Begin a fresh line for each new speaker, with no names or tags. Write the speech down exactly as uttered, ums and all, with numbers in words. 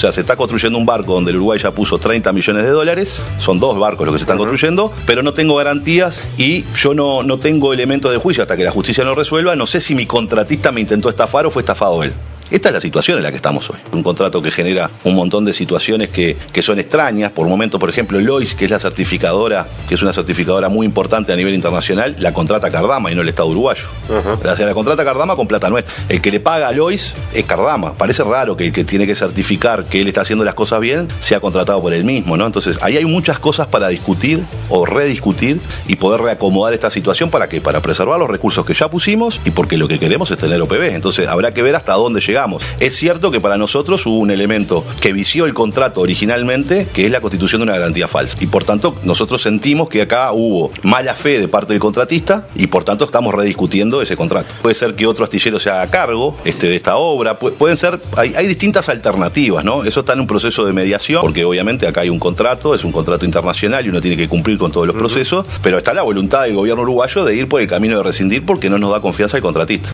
sea, se está construyendo un barco donde el Uruguay ya puso treinta millones de dólares, son dos barcos los que se están uh-huh. construyendo, pero no tengo garantías y yo no, no tengo elementos de juicio hasta que la justicia no resuelva. No sé si mi contratista me intentó estafar o fue estafado él. Esta es la situación en la que estamos hoy. Un contrato que genera un montón de situaciones que, que son extrañas. Por momentos, por ejemplo, Lois, que es la certificadora, que es una certificadora muy importante a nivel internacional, la contrata Cardama y no el Estado uruguayo. Uh-huh. La, la contrata Cardama con plata nuestra. El que le paga a Lois es Cardama. Parece raro que el que tiene que certificar que él está haciendo las cosas bien sea contratado por él mismo, ¿no? Entonces, ahí hay muchas cosas para discutir o rediscutir y poder reacomodar esta situación. ¿Para qué? Para preservar los recursos que ya pusimos y porque lo que queremos es tener O P B. Entonces, habrá que ver hasta dónde llegamos. Es cierto que para nosotros hubo un elemento que vició el contrato originalmente, que es la constitución de una garantía falsa. Y por tanto, nosotros sentimos que acá hubo mala fe de parte del contratista y por tanto estamos rediscutiendo ese contrato. Puede ser que otro astillero se haga cargo este, de esta obra. Pu- pueden ser, hay, hay distintas alternativas, ¿no? Eso está en un proceso de mediación, porque obviamente acá hay un contrato, es un contrato internacional y uno tiene que cumplir con todos los uh-huh. procesos, pero está la voluntad del gobierno uruguayo de ir por el camino de rescindir porque no nos da confianza el contratista.